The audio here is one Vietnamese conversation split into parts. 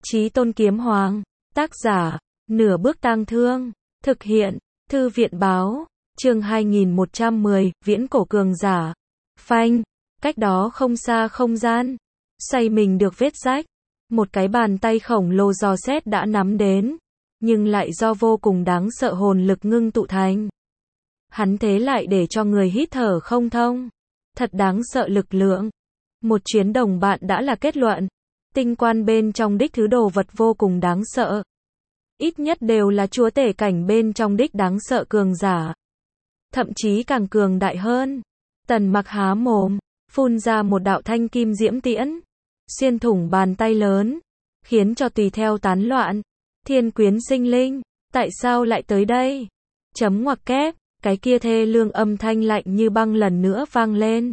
Chí Tôn Kiếm Hoàng, tác giả, Nửa Bước Tang Thương, thực hiện, Thư viện báo, chương 2110, Viễn Cổ Cường Giả. Phanh, cách đó không xa không gian, xoay mình được vết rách, một cái bàn tay khổng lồ dò xét đã nắm đến, nhưng lại do vô cùng đáng sợ hồn lực ngưng tụ thành. Hắn thế lại để cho người hít thở không thông. Thật đáng sợ lực lượng. Một chuyến đồng bạn đã là kết luận. Tinh quan bên trong đích thứ đồ vật vô cùng đáng sợ. Ít nhất đều là chúa tể cảnh bên trong đích đáng sợ cường giả. Thậm chí càng cường đại hơn. Tần Mặc há mồm, phun ra một đạo thanh kim diễm tiễn, xuyên thủng bàn tay lớn, khiến cho tùy theo tán loạn. Thiên quyến sinh linh, tại sao lại tới đây? Chấm ngoặc kép, cái kia thê lương âm thanh lạnh như băng lần nữa vang lên.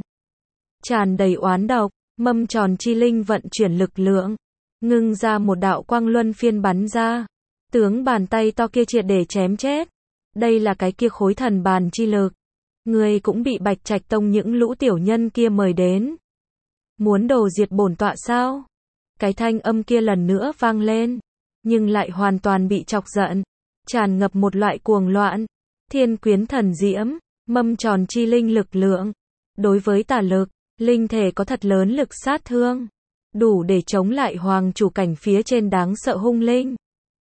Tràn đầy oán độc, mâm tròn chi linh vận chuyển lực lượng, ngưng ra một đạo quang luân phiên bắn ra. Tướng bàn tay to kia triệt để chém chết. Đây là cái kia khối thần bàn chi lực. Người cũng bị Bạch Trạch Tông những lũ tiểu nhân kia mời đến. Muốn đồ diệt bổn tọa sao? Cái thanh âm kia lần nữa vang lên, nhưng lại hoàn toàn bị chọc giận, tràn ngập một loại cuồng loạn. Thiên quyến thần diễm, mâm tròn chi linh lực lượng, đối với tà lực, linh thể có thật lớn lực sát thương, đủ để chống lại hoàng chủ cảnh phía trên đáng sợ hung linh.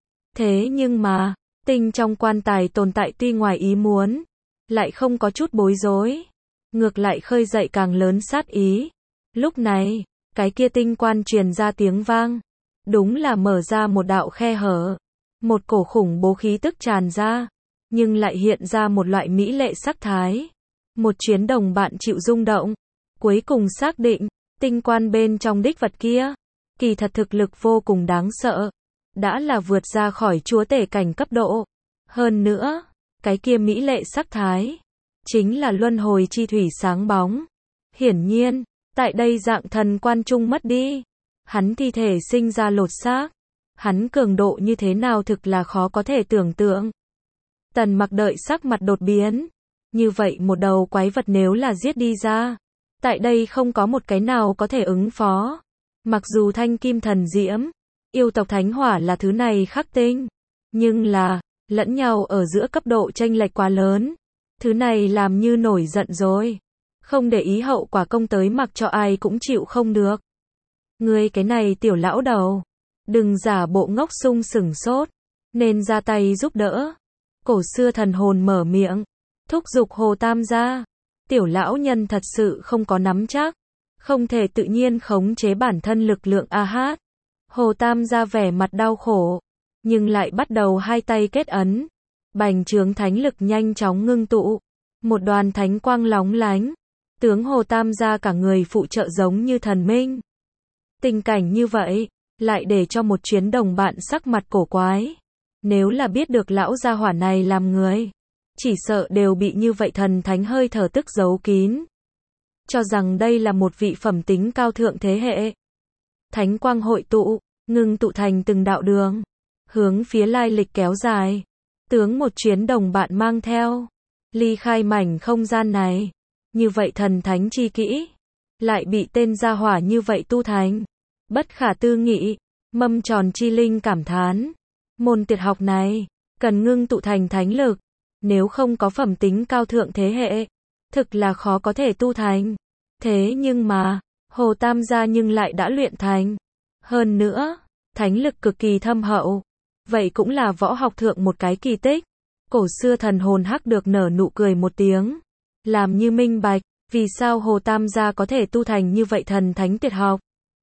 Thế nhưng mà, tinh trong quan tài tồn tại tuy ngoài ý muốn, lại không có chút bối rối, ngược lại khơi dậy càng lớn sát ý. Lúc này, cái kia tinh quan truyền ra tiếng vang, đúng là mở ra một đạo khe hở, một cổ khủng bố khí tức tràn ra, nhưng lại hiện ra một loại mỹ lệ sắc thái. Một chuyến đồng bạn chịu rung động, cuối cùng xác định, tinh quan bên trong đích vật kia, kỳ thật thực lực vô cùng đáng sợ, đã là vượt ra khỏi chúa tể cảnh cấp độ. Hơn nữa, cái kia mỹ lệ sắc thái, chính là luân hồi chi thủy sáng bóng. Hiển nhiên, tại đây dạng thần quan trung mất đi, hắn thi thể sinh ra lột xác, hắn cường độ như thế nào thực là khó có thể tưởng tượng. Tần Mặc đợi sắc mặt đột biến, như vậy một đầu quái vật nếu là giết đi ra, tại đây không có một cái nào có thể ứng phó. Mặc dù thanh kim thần diễm, yêu tộc thánh hỏa là thứ này khắc tinh, nhưng là, lẫn nhau ở giữa cấp độ chênh lệch quá lớn. Thứ này làm như nổi giận rồi, không để ý hậu quả công tới mặc cho ai cũng chịu không được. Ngươi cái này tiểu lão đầu, đừng giả bộ ngốc sung sửng sốt, nên ra tay giúp đỡ. Cổ xưa thần hồn mở miệng, thúc giục Hồ Tam gia. Tiểu lão nhân thật sự không có nắm chắc, không thể tự nhiên khống chế bản thân lực lượng a hát. Hồ Tam gia vẻ mặt đau khổ, nhưng lại bắt đầu hai tay kết ấn, bành trướng thánh lực nhanh chóng ngưng tụ, một đoàn thánh quang lóng lánh, tướng Hồ Tam gia cả người phụ trợ giống như thần minh. Tình cảnh như vậy, lại để cho một chuyến đồng bạn sắc mặt cổ quái. Nếu là biết được lão gia hỏa này làm người, chỉ sợ đều bị như vậy thần thánh hơi thở tức giấu kín, cho rằng đây là một vị phẩm tính cao thượng thế hệ. Thánh quang hội tụ, ngưng tụ thành từng đạo đường, hướng phía lai lịch kéo dài. Tướng một chuyến đồng bạn mang theo, ly khai mảnh không gian này. Như vậy thần thánh chi kỹ, lại bị tên gia hỏa như vậy tu thành. Bất khả tư nghị, mâm tròn chi linh cảm thán. Môn tuyệt học này, cần ngưng tụ thành thánh lực. Nếu không có phẩm tính cao thượng thế hệ, thực là khó có thể tu thành. Thế nhưng mà, Hồ Tam gia nhưng lại đã luyện thành. Hơn nữa, thánh lực cực kỳ thâm hậu. Vậy cũng là võ học thượng một cái kỳ tích. Cổ xưa thần hồn hắc được nở nụ cười một tiếng, làm như minh bạch, vì sao Hồ Tam gia có thể tu thành như vậy thần thánh tuyệt học.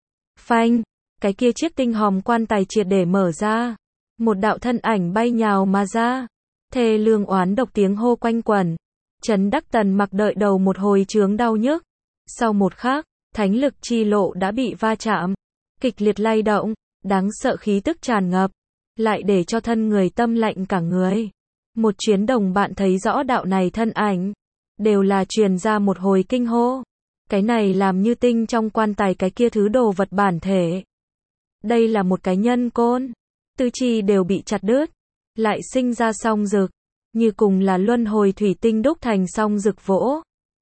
Phanh, cái kia chiếc tinh hòm quan tài triệt để mở ra, một đạo thân ảnh bay nhào mà ra, thê lương oán độc tiếng hô quanh quẩn, chấn đắc Tần Mặc đợi đầu một hồi chướng đau nhức. Sau một khắc, thánh lực chi lộ đã bị va chạm, kịch liệt lay động, đáng sợ khí tức tràn ngập, lại để cho thân người tâm lạnh cả người. Một chuyến đồng bạn thấy rõ đạo này thân ảnh, đều là truyền ra một hồi kinh hô. Cái này làm như tinh trong quan tài cái kia thứ đồ vật bản thể. Đây là một cái nhân côn, tứ chi đều bị chặt đứt, lại sinh ra song rực, như cùng là luân hồi thủy tinh đúc thành song rực vỗ,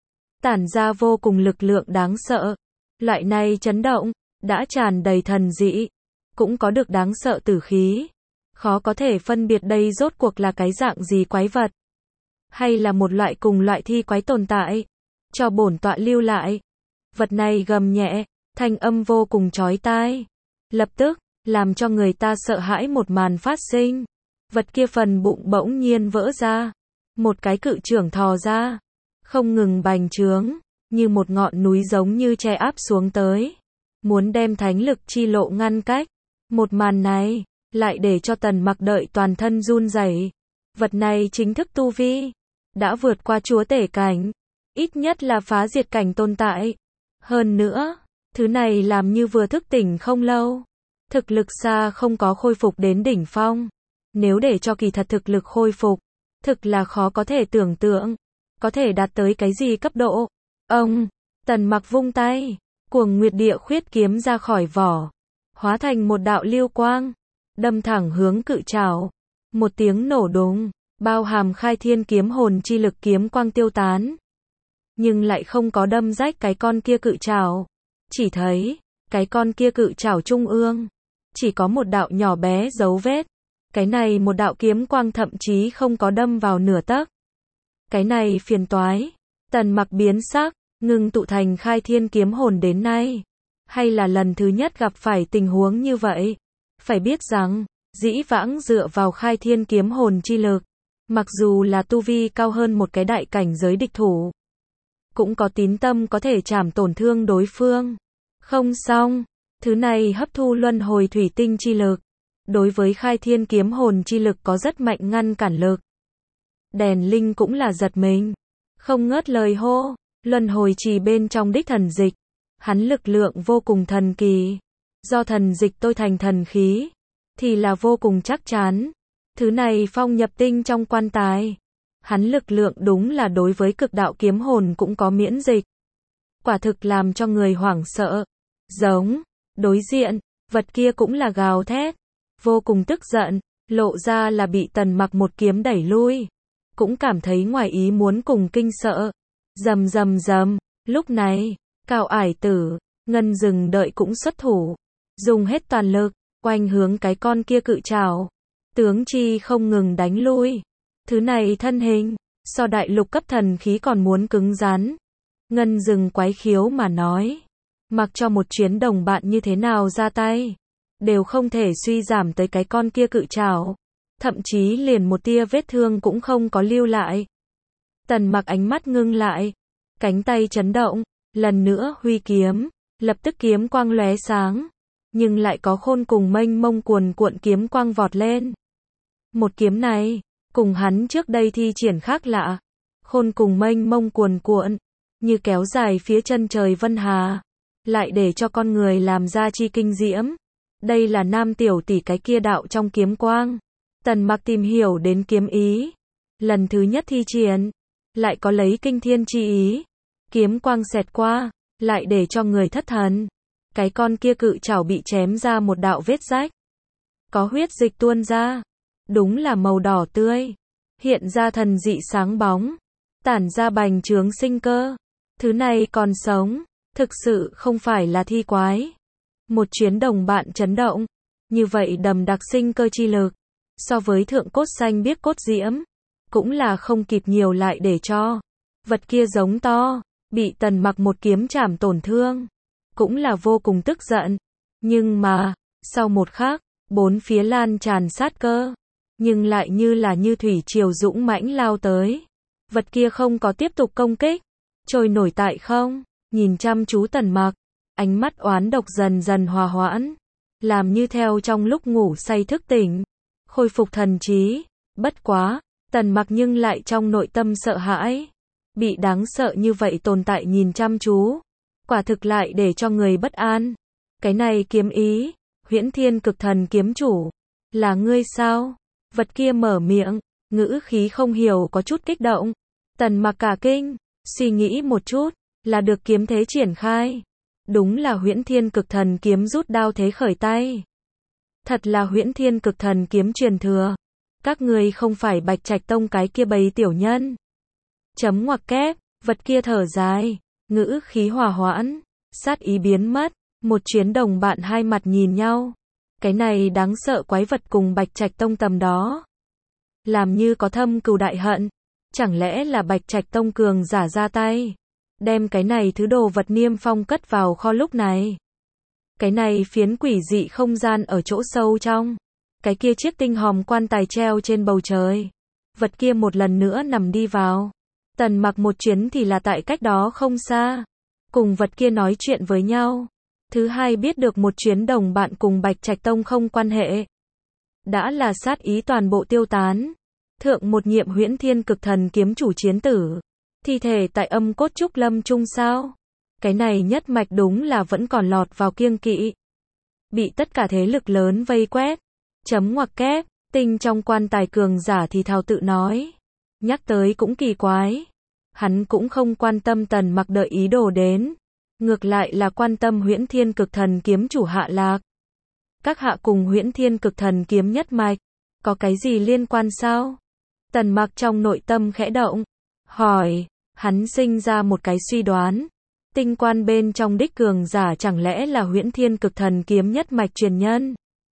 tản ra vô cùng lực lượng đáng sợ. Loại này chấn động, đã tràn đầy thần dị, cũng có được đáng sợ tử khí. Khó có thể phân biệt đây rốt cuộc là cái dạng gì quái vật, hay là một loại cùng loại thi quái tồn tại. Cho bổn tọa lưu lại. Vật này gầm nhẹ, thanh âm vô cùng chói tai. Lập tức, làm cho người ta sợ hãi một màn phát sinh. Vật kia phần bụng bỗng nhiên vỡ ra. Một cái cự chưởng thò ra. Không ngừng bành trướng, như một ngọn núi giống như che áp xuống tới. Muốn đem thánh lực chi lộ ngăn cách. Một màn này, lại để cho Tần Mặc đợi toàn thân run rẩy. Vật này chính thức tu vi. Đã vượt qua chúa tể cảnh. Ít nhất là phá diệt cảnh tồn tại. Hơn nữa, thứ này làm như vừa thức tỉnh không lâu. Thực lực xa không có khôi phục đến đỉnh phong. Nếu để cho kỳ thật thực lực khôi phục, thực là khó có thể tưởng tượng. Có thể đạt tới cái gì cấp độ. Ông, Tần Mặc vung tay, Cuồng Nguyệt Địa Khuyết kiếm ra khỏi vỏ, hóa thành một đạo lưu quang, đâm thẳng hướng cự trảo. Một tiếng nổ đùng, bao hàm khai thiên kiếm hồn chi lực kiếm quang tiêu tán. Nhưng lại không có đâm rách cái con kia cự trảo. Chỉ thấy, cái con kia cự trảo trung ương, chỉ có một đạo nhỏ bé dấu vết. Cái này một đạo kiếm quang thậm chí không có đâm vào nửa tấc. Cái này phiền toái. Tần Mặc biến sắc, ngưng tụ thành khai thiên kiếm hồn đến nay. Hay là lần thứ nhất gặp phải tình huống như vậy. Phải biết rằng, dĩ vãng dựa vào khai thiên kiếm hồn chi lực. Mặc dù là tu vi cao hơn một cái đại cảnh giới địch thủ. Cũng có tín tâm có thể chảm tổn thương đối phương. Không xong, thứ này hấp thu luân hồi thủy tinh chi lực. Đối với khai thiên kiếm hồn chi lực có rất mạnh ngăn cản lực. Đèn Linh cũng là giật mình. Không ngớt lời hô, luân hồi trì bên trong đích thần dịch. Hắn lực lượng vô cùng thần kỳ. Do thần dịch tôi thành thần khí, thì là vô cùng chắc chắn. Thứ này phong nhập tinh trong quan tài. Hắn lực lượng đúng là đối với cực đạo kiếm hồn cũng có miễn dịch. Quả thực làm cho người hoảng sợ. Giống, đối diện, vật kia cũng là gào thét. Vô cùng tức giận, lộ ra là bị Tần Mặc một kiếm đẩy lui. Cũng cảm thấy ngoài ý muốn cùng kinh sợ. Rầm rầm rầm, lúc này, Cao Ải Tử, Ngân Dừng Đợi cũng xuất thủ. Dùng hết toàn lực, oanh hướng cái con kia cự trảo. Tướng chi không ngừng đánh lui. Thứ này thân hình, so đại lục cấp thần khí còn muốn cứng rắn. Ngân Dừng quái khiếu mà nói. Mặc cho một chuyến đồng bạn như thế nào ra tay, đều không thể suy giảm tới cái con kia cự trảo. Thậm chí liền một tia vết thương cũng không có lưu lại. Tần Mặc ánh mắt ngưng lại. Cánh tay chấn động, lần nữa huy kiếm. Lập tức kiếm quang lóe sáng. Nhưng lại có khôn cùng mênh mông cuồn cuộn kiếm quang vọt lên. Một kiếm này, cùng hắn trước đây thi triển khác lạ. Khôn cùng mênh mông cuồn cuộn, như kéo dài phía chân trời vân hà. Lại để cho con người làm ra chi kinh diễm. Đây là nam tiểu tỷ cái kia đạo trong kiếm quang. Tần Mặc tìm hiểu đến kiếm ý. Lần thứ nhất thi triển, lại có lấy kinh thiên chi ý. Kiếm quang xẹt qua, lại để cho người thất thần. Cái con kia cự trảo bị chém ra một đạo vết rách. Có huyết dịch tuôn ra. Đúng là màu đỏ tươi. Hiện ra thần dị sáng bóng. Tản ra bành trướng sinh cơ. Thứ này còn sống. Thực sự không phải là thi quái. Một chuyến đồng bạn chấn động. Như vậy đầm đặc sinh cơ chi lực. So với thượng cốt xanh biếc cốt diễm. Cũng là không kịp nhiều lại để cho. Vật kia giống to. Bị Tần Mặc một kiếm chảm tổn thương. Cũng là vô cùng tức giận. Nhưng mà, sau một khắc, bốn phía lan tràn sát cơ. Nhưng lại như thủy triều dũng mãnh lao tới. Vật kia không có tiếp tục công kích. Trôi nổi tại không. Nhìn chăm chú Tần Mặc. Ánh mắt oán độc dần dần hòa hoãn. Làm như theo trong lúc ngủ say thức tỉnh. Khôi phục thần trí. Bất quá, Tần Mặc nhưng lại trong nội tâm sợ hãi. Bị đáng sợ như vậy tồn tại nhìn chăm chú. Quả thực lại để cho người bất an. Cái này kiếm ý, Huyễn Thiên Cực Thần kiếm chủ. Là ngươi sao? Vật kia mở miệng, ngữ khí không hiểu có chút kích động. Tần Mặc cả kinh, suy nghĩ một chút, là được kiếm thế triển khai. Đúng là Huyễn Thiên Cực Thần kiếm rút đao thế khởi tay. Thật là Huyễn Thiên Cực Thần kiếm truyền thừa. Các ngươi không phải Bạch Trạch Tông cái kia bầy tiểu nhân. Chấm ngoặc kép, vật kia thở dài, ngữ khí hòa hoãn, sát ý biến mất, một chuyến đồng bạn hai mặt nhìn nhau. Cái này đáng sợ quái vật cùng Bạch Trạch Tông tầm đó. Làm như có thâm cừu đại hận. Chẳng lẽ là Bạch Trạch Tông cường giả ra tay. Đem cái này thứ đồ vật niêm phong cất vào kho lúc này. Cái này phiến quỷ dị không gian ở chỗ sâu trong. Cái kia chiếc tinh hòm quan tài treo trên bầu trời. Vật kia một lần nữa nằm đi vào. Tần Mặc một chuyến thì là tại cách đó không xa. Cùng vật kia nói chuyện với nhau. Thứ hai biết được một chuyến đồng bạn cùng Bạch Trạch Tông không quan hệ. Đã là sát ý toàn bộ tiêu tán. Thượng một nhiệm Huyễn Thiên Cực Thần kiếm chủ chiến tử. Thi thể tại Âm Cốt Trúc Lâm chung sao? Cái này nhất mạch đúng là vẫn còn lọt vào kiêng kỵ. Bị tất cả thế lực lớn vây quét. Chấm ngoặc kép, tinh trong quan tài cường giả thì thào tự nói. Nhắc tới cũng kỳ quái. Hắn cũng không quan tâm Tần Mặc đợi ý đồ đến. Ngược lại là quan tâm Huyễn Thiên Cực Thần kiếm chủ Hạ Lạc. Các hạ cùng Huyễn Thiên Cực Thần kiếm nhất mạch. Có cái gì liên quan sao? Tần Mặc trong nội tâm khẽ động. Hỏi, hắn sinh ra một cái suy đoán. Tinh quan bên trong đích cường giả chẳng lẽ là Huyễn Thiên Cực Thần kiếm nhất mạch truyền nhân?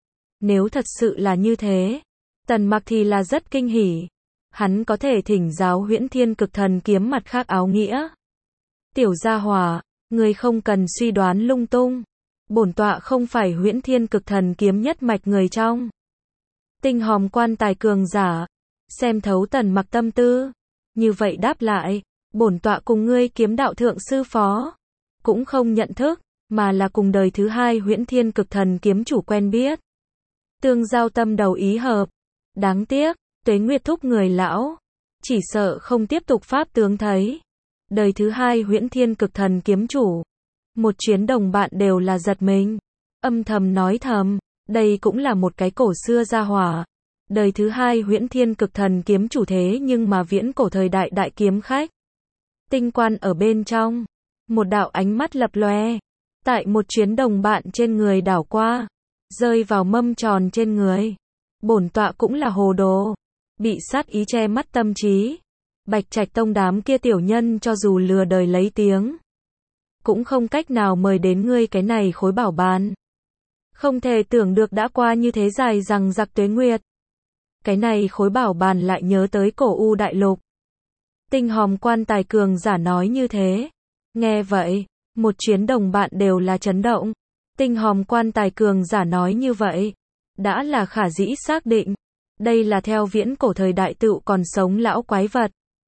Nếu thật sự là như thế, Tần Mặc thì là rất kinh hỉ. Hắn có thể thỉnh giáo Huyễn Thiên Cực Thần kiếm mặt khác áo nghĩa. Tiểu gia hỏa, người không cần suy đoán lung tung. Bổn tọa không phải Huyễn Thiên Cực Thần kiếm nhất mạch người trong. Tinh hòm quan tài cường giả, xem thấu Tần Mặc tâm tư. Như vậy đáp lại, bổn tọa cùng ngươi kiếm đạo thượng sư phó. Cũng không nhận thức, mà là cùng đời thứ hai Huyễn Thiên Cực Thần kiếm chủ quen biết. Tương giao tâm đầu ý hợp. Đáng tiếc, Tuế Nguyệt thúc người lão. Chỉ sợ không tiếp tục pháp tướng thấy. Đời thứ hai Huyễn Thiên Cực Thần kiếm chủ. Một chuyến đồng bạn đều là giật mình. Âm thầm nói thầm, đây cũng là một cái cổ xưa gia hỏa. Đời thứ hai Huyễn Thiên Cực Thần kiếm chủ thế nhưng mà viễn cổ thời đại đại kiếm khách. Tinh quan ở bên trong. Một đạo ánh mắt lập lòe. Tại một chuyến đồng bạn trên người đảo qua. Rơi vào mâm tròn trên người. Bổn tọa cũng là hồ đồ. Bị sát ý che mắt tâm trí. Bạch Trạch Tông đám kia tiểu nhân cho dù lừa đời lấy tiếng. Cũng không cách nào mời đến ngươi cái này khối bảo bàn. Không thể tưởng được đã qua như thế dài rằng giặc tuế nguyệt. Cái này khối bảo bàn lại nhớ tới cổ U đại lục. Tinh hòm quan tài cường giả nói như thế. Nghe vậy, một chuyến đồng bạn đều là chấn động. Tinh hòm quan tài cường giả nói như vậy. Đã là khả dĩ xác định. Đây là theo viễn cổ thời đại tựu còn sống lão quái vật.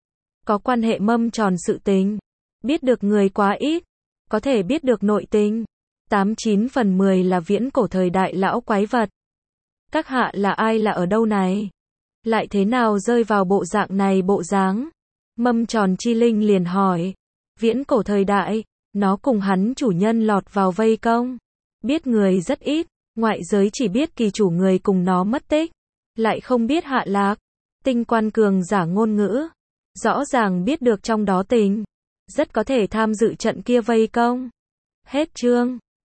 Có quan hệ mâm tròn sự tình. Biết được người quá ít. Có thể biết được nội tình. 89 phần 10 là viễn cổ thời đại lão quái vật. Các hạ là ai là ở đâu này? Lại thế nào rơi vào bộ dạng này bộ dáng? Mâm tròn chi linh liền hỏi. Viễn cổ thời đại, nó cùng hắn chủ nhân lọt vào vây công. Biết người rất ít, ngoại giới chỉ biết kỳ chủ người cùng nó mất tích. Lại không biết Hạ Lạc. Tinh quan cường giả ngôn ngữ. Rõ ràng biết được trong đó tình. Rất có thể tham dự trận kia vây công. Hết chương.